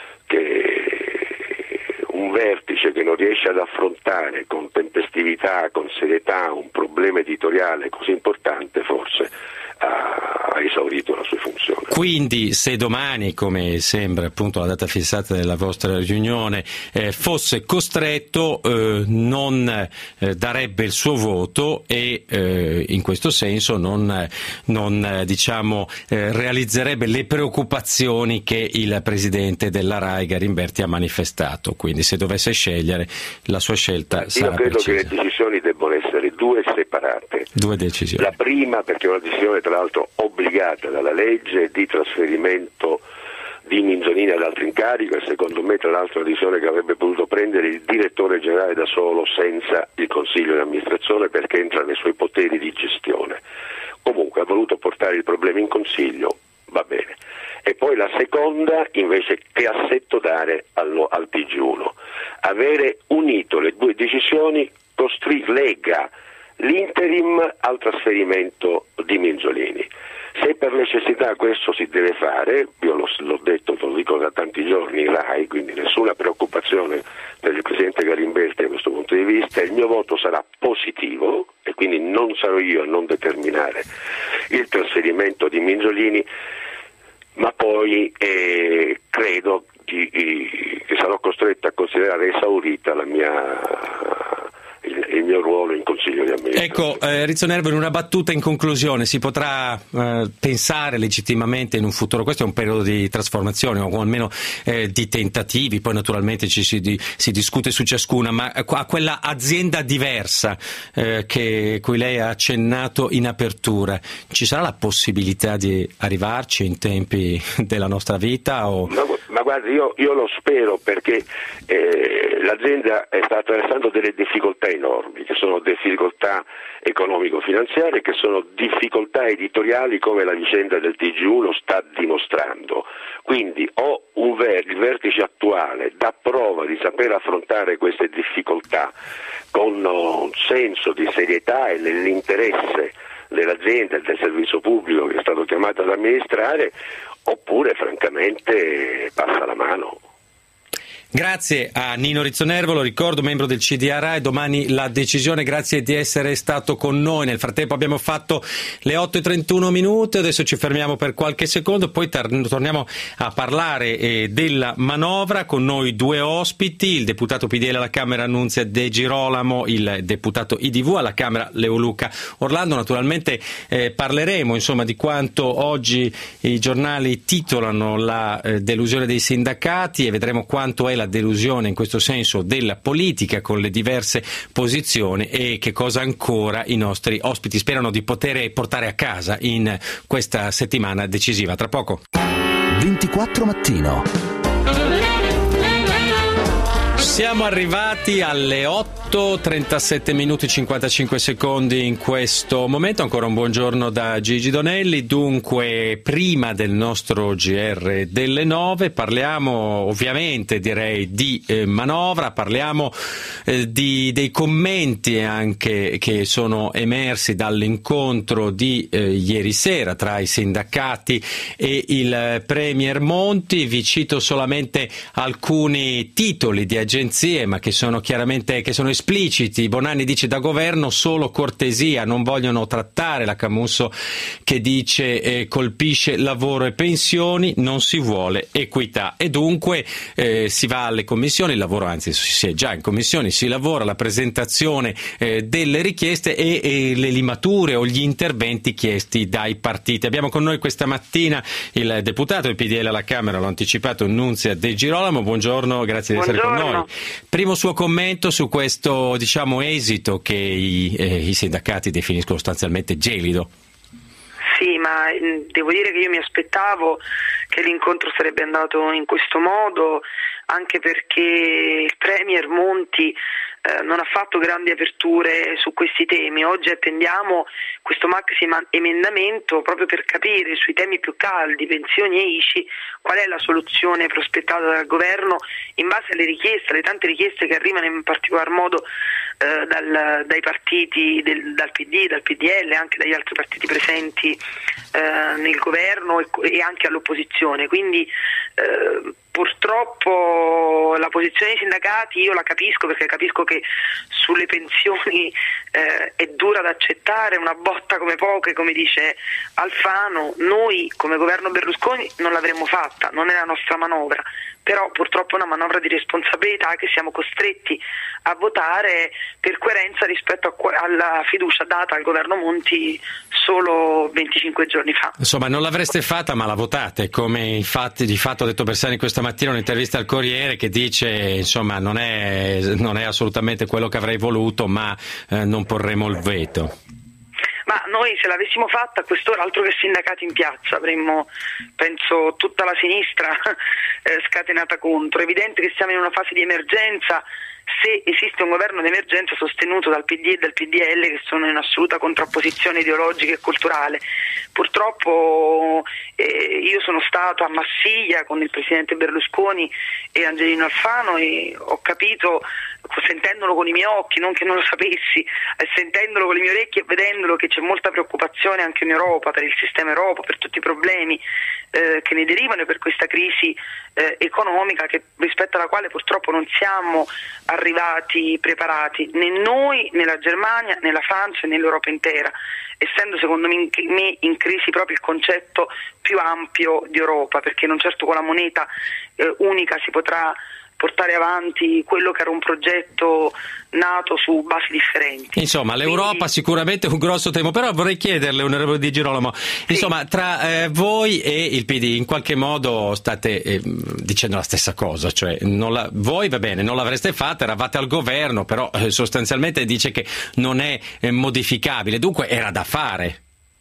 Speaker 3: che un vertice che non riesce ad affrontare con tempestività, con serietà un problema editoriale così importante, forse ha esaurito la sua funzione.
Speaker 2: Quindi se domani, come sembra appunto la data fissata della vostra riunione, fosse costretto, non darebbe il suo voto e in questo senso non realizzerebbe le preoccupazioni che il presidente della RAI Garimberti ha manifestato. Quindi se dovesse scegliere, la sua scelta sarà precisa.
Speaker 3: Io credo che le decisioni debbono essere due separate.
Speaker 2: Due decisioni.
Speaker 3: La prima, perché è una decisione tra l'altro obbligata dalla legge di trasferimento di Minzolini ad altro incarico, e secondo me tra l'altro una decisione che avrebbe potuto prendere il direttore generale da solo senza il consiglio di amministrazione, perché entra nei suoi poteri di gestione. Comunque ha voluto portare il problema in consiglio, va bene. E poi la seconda invece, che assetto dare al TG1? Avere unito le due decisioni lega l'interim al trasferimento di Minzolini. Se per necessità questo si deve fare, io l'ho detto, lo dico da tanti giorni in RAI, quindi nessuna preoccupazione per il Presidente Garimberti da questo punto di vista, il mio voto sarà positivo e quindi non sarò io a non determinare il trasferimento di Minzolini, ma poi credo che sarò costretto a considerare esaurita il mio ruolo in Consiglio di amministrazione.
Speaker 2: Ecco, Rizzo Nervo, in una battuta in conclusione, si potrà pensare legittimamente in un futuro, questo è un periodo di trasformazione o almeno di tentativi, poi naturalmente si discute su ciascuna, ma a quella azienda diversa cui lei ha accennato in apertura, ci sarà la possibilità di arrivarci in tempi della nostra vita?
Speaker 3: Ma guardi, io lo spero, perché l'azienda sta attraversando delle difficoltà enormi, che sono difficoltà economico-finanziarie, che sono difficoltà editoriali, come la vicenda del TG1 sta dimostrando. Quindi il vertice attuale dà prova di saper affrontare queste difficoltà con un senso di serietà e nell'interesse dell'azienda e del servizio pubblico che è stato chiamato ad amministrare, oppure francamente passa la mano.
Speaker 2: Grazie a Nino Rizzonervo, lo ricordo, membro del CDA-RAI, domani la decisione, grazie di essere stato con noi. Nel frattempo abbiamo fatto le 8:31 minuti, adesso ci fermiamo per qualche secondo, poi torniamo a parlare della manovra. Con noi due ospiti, il deputato PDL alla Camera Annunzia De Girolamo, il deputato IDV alla Camera Leoluca Orlando. Naturalmente parleremo di quanto oggi i giornali titolano la delusione dei sindacati e vedremo quanto è la delusione in questo senso della politica con le diverse posizioni e che cosa ancora i nostri ospiti sperano di poter portare a casa in questa settimana decisiva. Tra poco.
Speaker 1: 24 Mattino.
Speaker 2: Siamo arrivati alle 8:37 minuti 55 secondi in questo momento. Ancora un buongiorno da Gigi Donelli. Dunque, prima del nostro GR delle 9 parliamo ovviamente, direi, di manovra, parliamo dei commenti anche che sono emersi dall'incontro di ieri sera tra i sindacati e il Premier Monti. Vi cito solamente alcuni titoli di agenzie, ma che sono chiaramente espliciti. Bonanni dice: da governo solo cortesia, non vogliono trattare. La Camusso che dice colpisce lavoro e pensioni, non si vuole equità. E dunque si va alle commissioni, il lavoro, anzi si è già in commissioni, si lavora alla presentazione delle richieste e le limature o gli interventi chiesti dai partiti. Abbiamo con noi questa mattina il deputato del PDL alla Camera, l'ho anticipato, Nunzia De Girolamo. Buongiorno, grazie di essere con noi. Primo suo commento su questo, esito che i sindacati definiscono sostanzialmente gelido.
Speaker 4: Sì, ma devo dire che io mi aspettavo che l'incontro sarebbe andato in questo modo, anche perché il Premier Monti non ha fatto grandi aperture su questi temi. Oggi attendiamo questo maxi emendamento proprio per capire sui temi più caldi, pensioni e ICI, qual è la soluzione prospettata dal governo in base alle richieste, alle tante richieste che arrivano in particolar modo dai partiti, dal PD, dal PDL, anche dagli altri partiti presenti nel governo e anche all'opposizione. Quindi purtroppo la posizione dei sindacati io la capisco, perché capisco che sulle pensioni è dura da accettare, una botta come poche, come dice Alfano. Noi come governo Berlusconi non l'avremmo fatta, non è la nostra manovra, però purtroppo è una manovra di responsabilità che siamo costretti a votare per coerenza rispetto alla fiducia data al governo Monti solo 25 giorni fa.
Speaker 2: Insomma, non l'avreste fatta, ma la votate, come di fatto ha detto Bersani questa mattina in un'intervista al Corriere, che dice non è assolutamente quello che avrei voluto, ma non porremo il veto.
Speaker 4: Ma noi, se l'avessimo fatta a quest'ora, altro che sindacati in piazza, avremmo, penso, tutta la sinistra scatenata contro. È evidente che siamo in una fase di emergenza. Se esiste un governo d'emergenza sostenuto dal PD e dal PDL, che sono in assoluta contrapposizione ideologica e culturale. Purtroppo io sono stato a Marsiglia con il presidente Berlusconi e Angelino Alfano e ho capito, sentendolo con i miei occhi, non che non lo sapessi, sentendolo con le mie orecchie e vedendolo, che c'è molta preoccupazione anche in Europa, per il sistema Europa, per tutti i problemi che ne derivano, per questa crisi economica rispetto alla quale purtroppo non siamo arrivati preparati, né noi, né la Germania, né la Francia, né l'Europa intera, essendo secondo me in crisi proprio il concetto più ampio di Europa, perché non certo con la moneta unica si potrà portare avanti quello che era un progetto nato su basi differenti.
Speaker 2: Insomma, l'Europa sicuramente è un grosso tema, però vorrei chiederle, onorevole Di Girolamo, tra voi e il PD in qualche modo state dicendo la stessa cosa, cioè voi va bene, non l'avreste fatta, eravate al governo, però sostanzialmente dice che non è modificabile, dunque era da fare.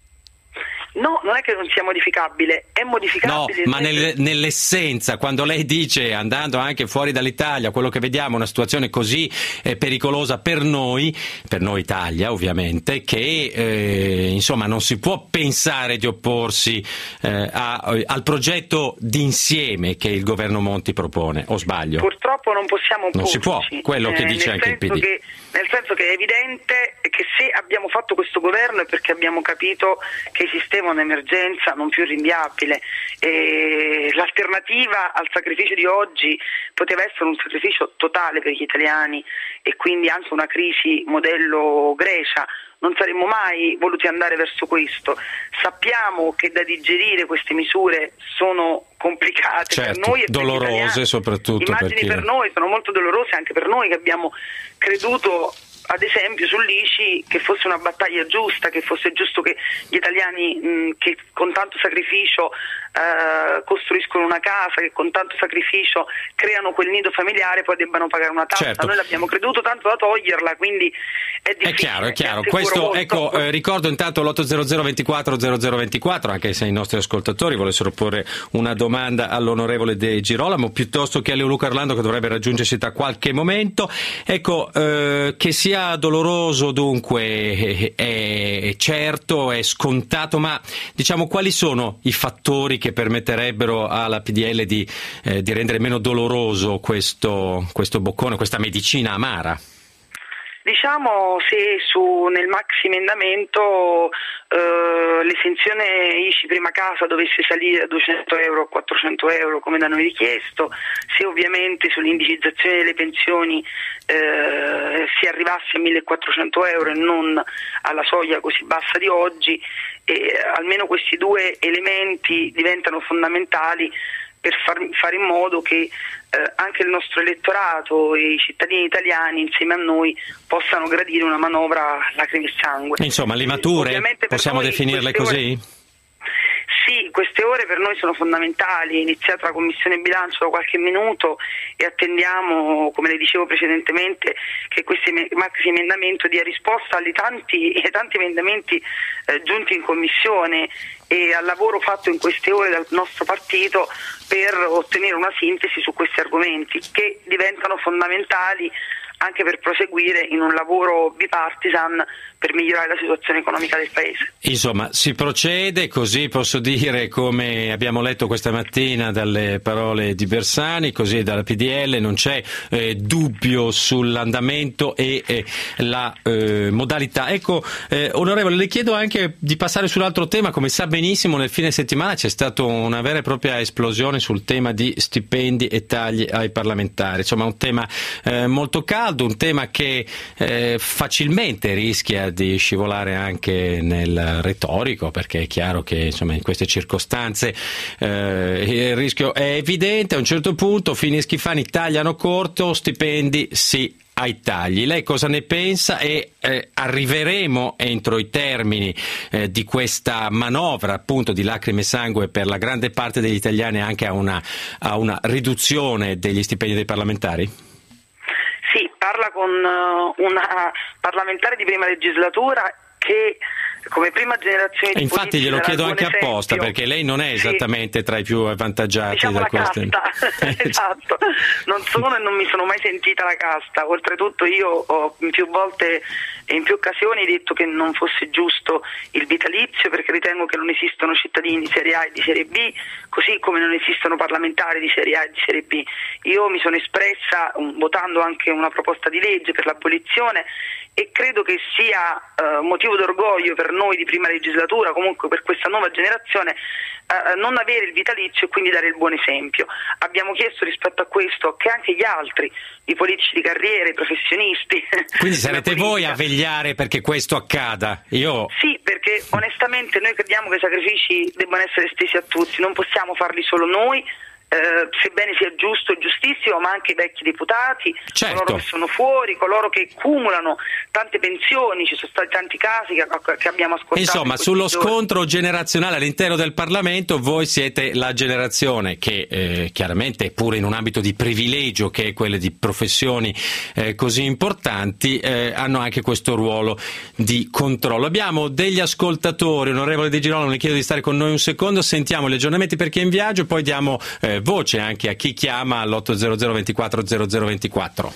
Speaker 4: No, non è che non sia modificabile, è modificabile.
Speaker 2: No, ma nell'essenza, quando lei dice, andando anche fuori dall'Italia, quello che vediamo è una situazione così pericolosa per noi Italia ovviamente, che non si può pensare di opporsi al progetto d'insieme che il governo Monti propone, o sbaglio?
Speaker 4: Purtroppo non possiamo opporci.
Speaker 2: Non si può, quello che dice anche il PD.
Speaker 4: Nel senso che è evidente che se abbiamo fatto questo governo è perché abbiamo capito che esisteva viviamo un'emergenza non più rinviabile. L'alternativa al sacrificio di oggi poteva essere un sacrificio totale per gli italiani e quindi anche una crisi modello Grecia. Non saremmo mai voluti andare verso questo. Sappiamo che da digerire queste misure sono complicate,
Speaker 2: certo,
Speaker 4: per noi e
Speaker 2: dolorose
Speaker 4: per gli italiani.
Speaker 2: soprattutto.
Speaker 4: Immagini per noi sono molto dolorose, anche per noi che abbiamo creduto ad esempio sull'ICI che fosse una battaglia giusta, che fosse giusto che gli italiani che con tanto sacrificio costruiscono una casa, che con tanto sacrificio creano quel nido familiare, poi debbano pagare una tassa.
Speaker 2: Certo.
Speaker 4: Noi l'abbiamo creduto tanto da toglierla, quindi è difficile.
Speaker 2: È chiaro. Questo, ecco, ricordo intanto l'800 24 0024, anche se i nostri ascoltatori volessero porre una domanda all'onorevole De Girolamo, piuttosto che a Leoluca Orlando, che dovrebbe raggiungersi tra qualche momento. Ecco, che sia doloroso dunque è certo, è scontato, ma diciamo quali sono i fattori che permetterebbero alla PDL di rendere meno doloroso questo boccone, questa medicina amara?
Speaker 4: Diciamo, se nel maxi emendamento l'esenzione ICI prima casa dovesse salire da 200 euro a 400 euro come da noi richiesto, se ovviamente sull'indicizzazione delle pensioni si arrivasse a 1400 euro e non alla soglia così bassa di oggi, almeno questi due elementi diventano fondamentali per fare in modo che anche il nostro elettorato e i cittadini italiani insieme a noi possano gradire una manovra lacrime e sangue.
Speaker 2: Insomma, le mature possiamo definirle così?
Speaker 4: Sì, queste ore per noi sono fondamentali. È iniziata la Commissione Bilancio da qualche minuto e attendiamo, come le dicevo precedentemente, che questo maxi emendamento dia risposta ai tanti emendamenti giunti in Commissione e al lavoro fatto in queste ore dal nostro partito per ottenere una sintesi su questi argomenti che diventano fondamentali anche per proseguire in un lavoro bipartisan per migliorare la situazione economica del Paese.
Speaker 2: Insomma, si procede, così posso dire, come abbiamo letto questa mattina dalle parole di Bersani, così dalla PDL, non c'è dubbio sull'andamento e la modalità. Ecco, onorevole, le chiedo anche di passare sull'altro tema. Come sa benissimo, nel fine settimana c'è stata una vera e propria esplosione sul tema di stipendi e tagli ai parlamentari. Insomma, un tema molto caldo, un tema che facilmente rischia di scivolare anche nel retorico, perché è chiaro che insomma in queste circostanze il rischio è evidente. A un certo punto Fini e Schifani tagliano corto, stipendi sì ai tagli. Lei cosa ne pensa e arriveremo entro i termini di questa manovra appunto di lacrime e sangue per la grande parte degli italiani anche a una riduzione degli stipendi dei parlamentari?
Speaker 4: Sì, parla con una parlamentare di prima legislatura che come prima generazione di
Speaker 2: infatti glielo chiedo anche apposta, perché lei non è esattamente tra i più avvantaggiati,
Speaker 4: diciamo,
Speaker 2: da queste.
Speaker 4: Esatto, non sono e non mi sono mai sentita la casta. Oltretutto io ho più volte e in più occasioni detto che non fosse giusto il vitalizio, perché ritengo che non esistono cittadini di serie A e di serie B, così come non esistono parlamentari di serie A e di serie B. Io mi sono espressa votando anche una proposta di legge per l'abolizione e credo che sia motivo d'orgoglio per noi di prima legislatura, comunque per questa nuova generazione, non avere il vitalizio e quindi dare il buon esempio. Abbiamo chiesto rispetto a questo che anche gli altri, i politici di carriera, i professionisti...
Speaker 2: Quindi sarete voi a vegliare perché questo accada?
Speaker 4: Sì, perché onestamente noi crediamo che i sacrifici debbano essere estesi a tutti, non possiamo farli solo noi, sebbene sia giusto e giustissimo, ma anche i vecchi deputati,
Speaker 2: certo,
Speaker 4: coloro che sono fuori, coloro che cumulano tante pensioni. Ci sono stati tanti casi che abbiamo ascoltato.
Speaker 2: Insomma, sullo scontro generazionale all'interno del Parlamento voi siete la generazione che chiaramente, pure in un ambito di privilegio che è quelle di professioni così importanti, hanno anche questo ruolo di controllo. Abbiamo degli ascoltatori. Onorevole De Girolamo, le chiedo di stare con noi un secondo, sentiamo gli aggiornamenti per chi è in viaggio e poi diamo voce anche a chi chiama all'800 24 0024.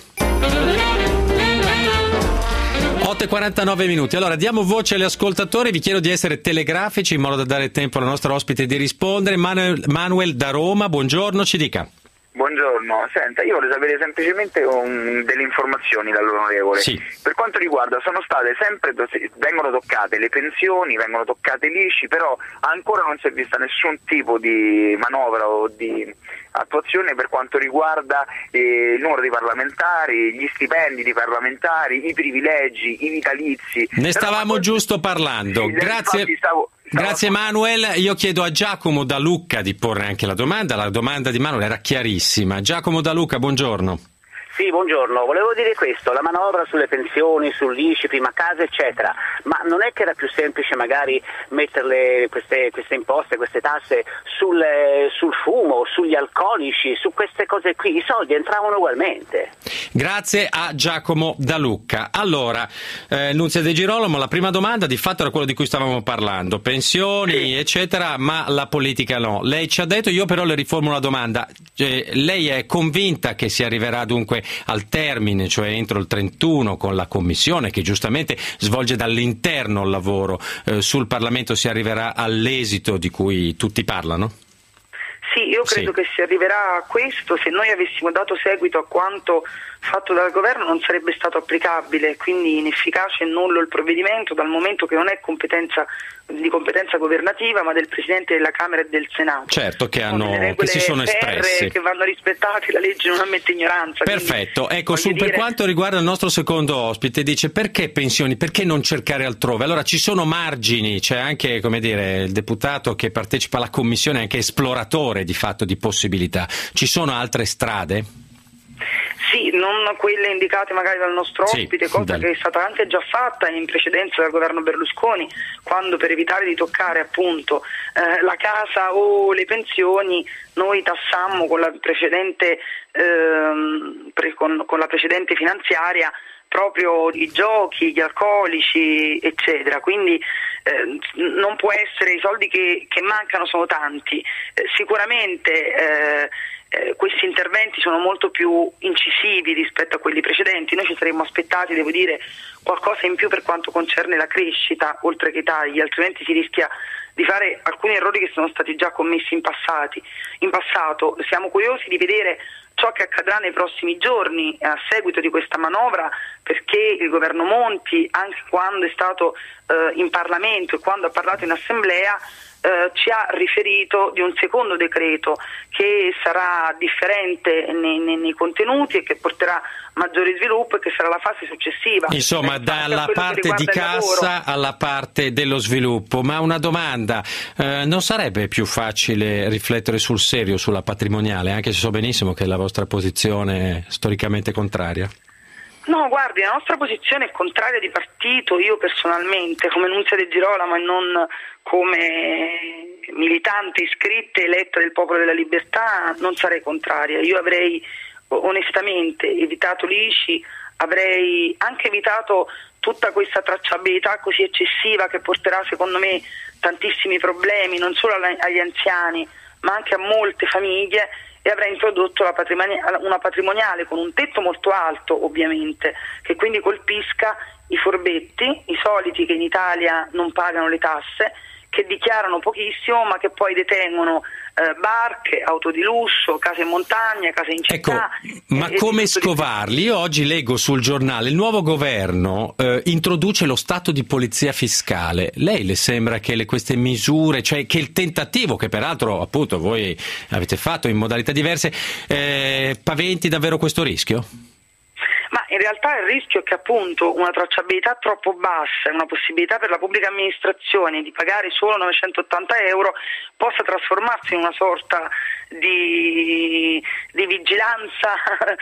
Speaker 2: 8:49 minuti. Allora diamo voce agli ascoltatori, vi chiedo di essere telegrafici in modo da dare tempo alla nostra ospite di rispondere. Manuel da Roma, buongiorno, ci dica.
Speaker 5: Buongiorno, senta, io vorrei sapere semplicemente delle informazioni dall'onorevole.
Speaker 2: Sì.
Speaker 5: Per quanto riguarda, sono state sempre, vengono toccate le pensioni, vengono toccate l'ICI, però ancora non si è vista nessun tipo di manovra o di attuazione per quanto riguarda il numero di parlamentari, gli stipendi di parlamentari, i privilegi, i vitalizi.
Speaker 2: Ne stavamo giusto parlando.
Speaker 5: Sì,
Speaker 2: Grazie. Grazie Manuel, io chiedo a Giacomo Da Lucca di porre anche la domanda di Manuel era chiarissima. Giacomo Da Lucca, buongiorno.
Speaker 6: Sì, buongiorno, volevo dire questo, la manovra sulle pensioni, sull'ICI, prima casa eccetera, ma non è che era più semplice magari metterle queste imposte, queste tasse sul fumo, sugli alcolici, su queste cose qui, i soldi entravano ugualmente.
Speaker 2: Grazie a Giacomo Da Lucca. Allora, Nunzia De Girolamo, la prima domanda di fatto era quello di cui stavamo parlando, pensioni eccetera, ma la politica no. Lei ci ha detto, io però le riformulo la domanda, lei è convinta che si arriverà dunque al termine, cioè entro il 31 con la Commissione che giustamente svolge dall'interno il lavoro, sul Parlamento si arriverà all'esito di cui tutti parlano?
Speaker 4: Sì, io credo che si arriverà a questo. Se noi avessimo dato seguito a quanto fatto dal governo non sarebbe stato applicabile, quindi inefficace e nullo il provvedimento, dal momento che non è di competenza governativa ma del Presidente della Camera e del Senato.
Speaker 2: Certo, che si sono espressi,
Speaker 4: che vanno rispettati, la legge non ammette ignoranza.
Speaker 2: Perfetto,
Speaker 4: quindi,
Speaker 2: ecco, per quanto riguarda il nostro secondo ospite, dice perché pensioni, perché non cercare altrove? Allora ci sono margini, c'è anche, come dire, il deputato che partecipa alla commissione è anche esploratore di fatto di possibilità, ci sono altre strade?
Speaker 4: Sì, non quelle indicate magari dal nostro ospite, cosa che è stata anche già fatta in precedenza dal governo Berlusconi, quando per evitare di toccare appunto la casa o le pensioni noi tassammo con la precedente con la precedente finanziaria proprio i giochi, gli alcolici eccetera, quindi non può essere, i soldi che mancano sono tanti, sicuramente questi interventi sono molto più incisivi rispetto a quelli precedenti. Noi ci saremmo aspettati, devo dire, qualcosa in più per quanto concerne la crescita oltre che i tagli, altrimenti si rischia di fare alcuni errori che sono stati già commessi in passato. Siamo curiosi di vedere ciò che accadrà nei prossimi giorni a seguito di questa manovra, perché il governo Monti, anche quando è stato in Parlamento e quando ha parlato in Assemblea, ci ha riferito di un secondo decreto che sarà differente nei contenuti e che porterà maggiore sviluppo e che sarà la fase successiva.
Speaker 2: Insomma, dalla parte di cassa alla parte dello sviluppo. Ma una domanda, non sarebbe più facile riflettere sul serio sulla patrimoniale, anche se so benissimo che la vostra posizione è storicamente contraria?
Speaker 4: No, guardi, la nostra posizione è contraria di partito. Io personalmente, come Nunzia De Girolamo e non come militante iscritta e eletta del Popolo della Libertà, non sarei contraria. Io avrei onestamente evitato l'ICI, avrei anche evitato tutta questa tracciabilità così eccessiva che porterà secondo me tantissimi problemi non solo agli anziani ma anche a molte famiglie, e avrei introdotto una patrimoniale con un tetto molto alto ovviamente, che quindi colpisca i furbetti, i soliti che in Italia non pagano le tasse, che dichiarano pochissimo ma che poi detengono barche, auto di lusso, case in montagna, case in città.
Speaker 2: Ecco, ma come scovarli? Io oggi leggo sul giornale il nuovo governo introduce lo stato di polizia fiscale. Lei le sembra che queste misure, cioè che il tentativo, che peraltro appunto voi avete fatto in modalità diverse, paventi davvero questo rischio?
Speaker 4: Ma in realtà il rischio è che appunto una tracciabilità troppo bassa e una possibilità per la pubblica amministrazione di pagare solo 980 euro possa trasformarsi in una sorta di vigilanza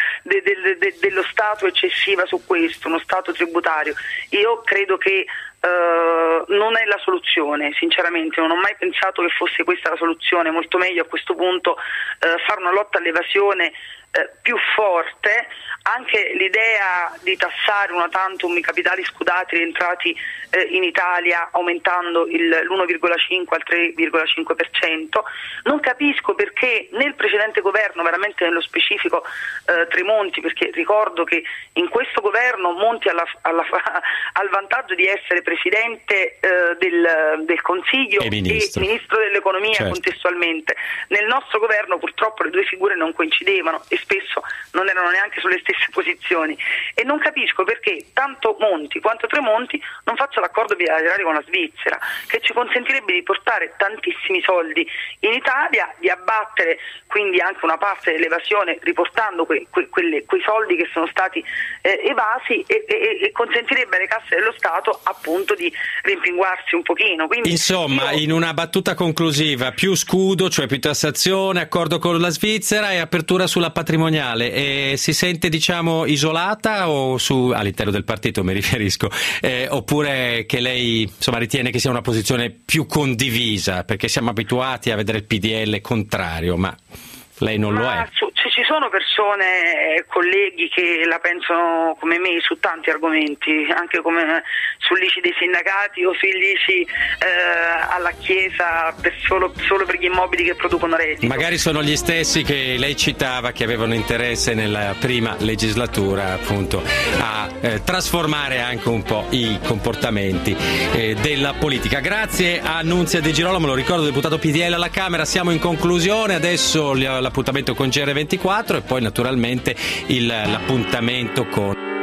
Speaker 4: dello Stato eccessiva su questo, uno Stato tributario. Io credo che non è la soluzione, sinceramente non ho mai pensato che fosse questa la soluzione. Molto meglio a questo punto fare una lotta all'evasione più forte. Anche l'idea di tassare una tantum i capitali scudati rientrati in Italia aumentando l'1,5 al 3,5%, non capisco perché nel precedente governo, veramente nello specifico Tremonti, perché ricordo che in questo governo Monti ha il vantaggio di essere Presidente del Consiglio e Ministro dell'Economia, certo, contestualmente. Nel nostro governo purtroppo le due figure non coincidevano e spesso non erano neanche sulle stesse posizioni, e non capisco perché tanto Monti quanto Tremonti non faccia l'accordo bilaterale con la Svizzera, che ci consentirebbe di portare tantissimi soldi in Italia, di abbattere quindi anche una parte dell'evasione riportando quei soldi che sono stati evasi, e consentirebbe alle casse dello Stato appunto di rimpinguarsi un pochino. Quindi
Speaker 2: insomma, in una battuta conclusiva, più scudo, cioè più tassazione, accordo con la Svizzera e apertura sulla patrimoniale. E si sente, diciamo, isolata o all'interno del partito mi riferisco, oppure che lei, insomma, ritiene che sia una posizione più condivisa, perché siamo abituati a vedere il PDL contrario, ma lei non lo è?
Speaker 4: Ci sono persone, colleghi, che la pensano come me su tanti argomenti, anche come sull'ICI dei sindacati o sugli ICI alla Chiesa solo per gli immobili che producono reddito.
Speaker 2: Magari sono gli stessi che lei citava, che avevano interesse nella prima legislatura appunto a trasformare anche un po' i comportamenti della politica. Grazie a Nunzia De Girolamo, lo ricordo, deputato PDL alla Camera. Siamo in conclusione, adesso l'appuntamento con GR24 e poi naturalmente l'appuntamento con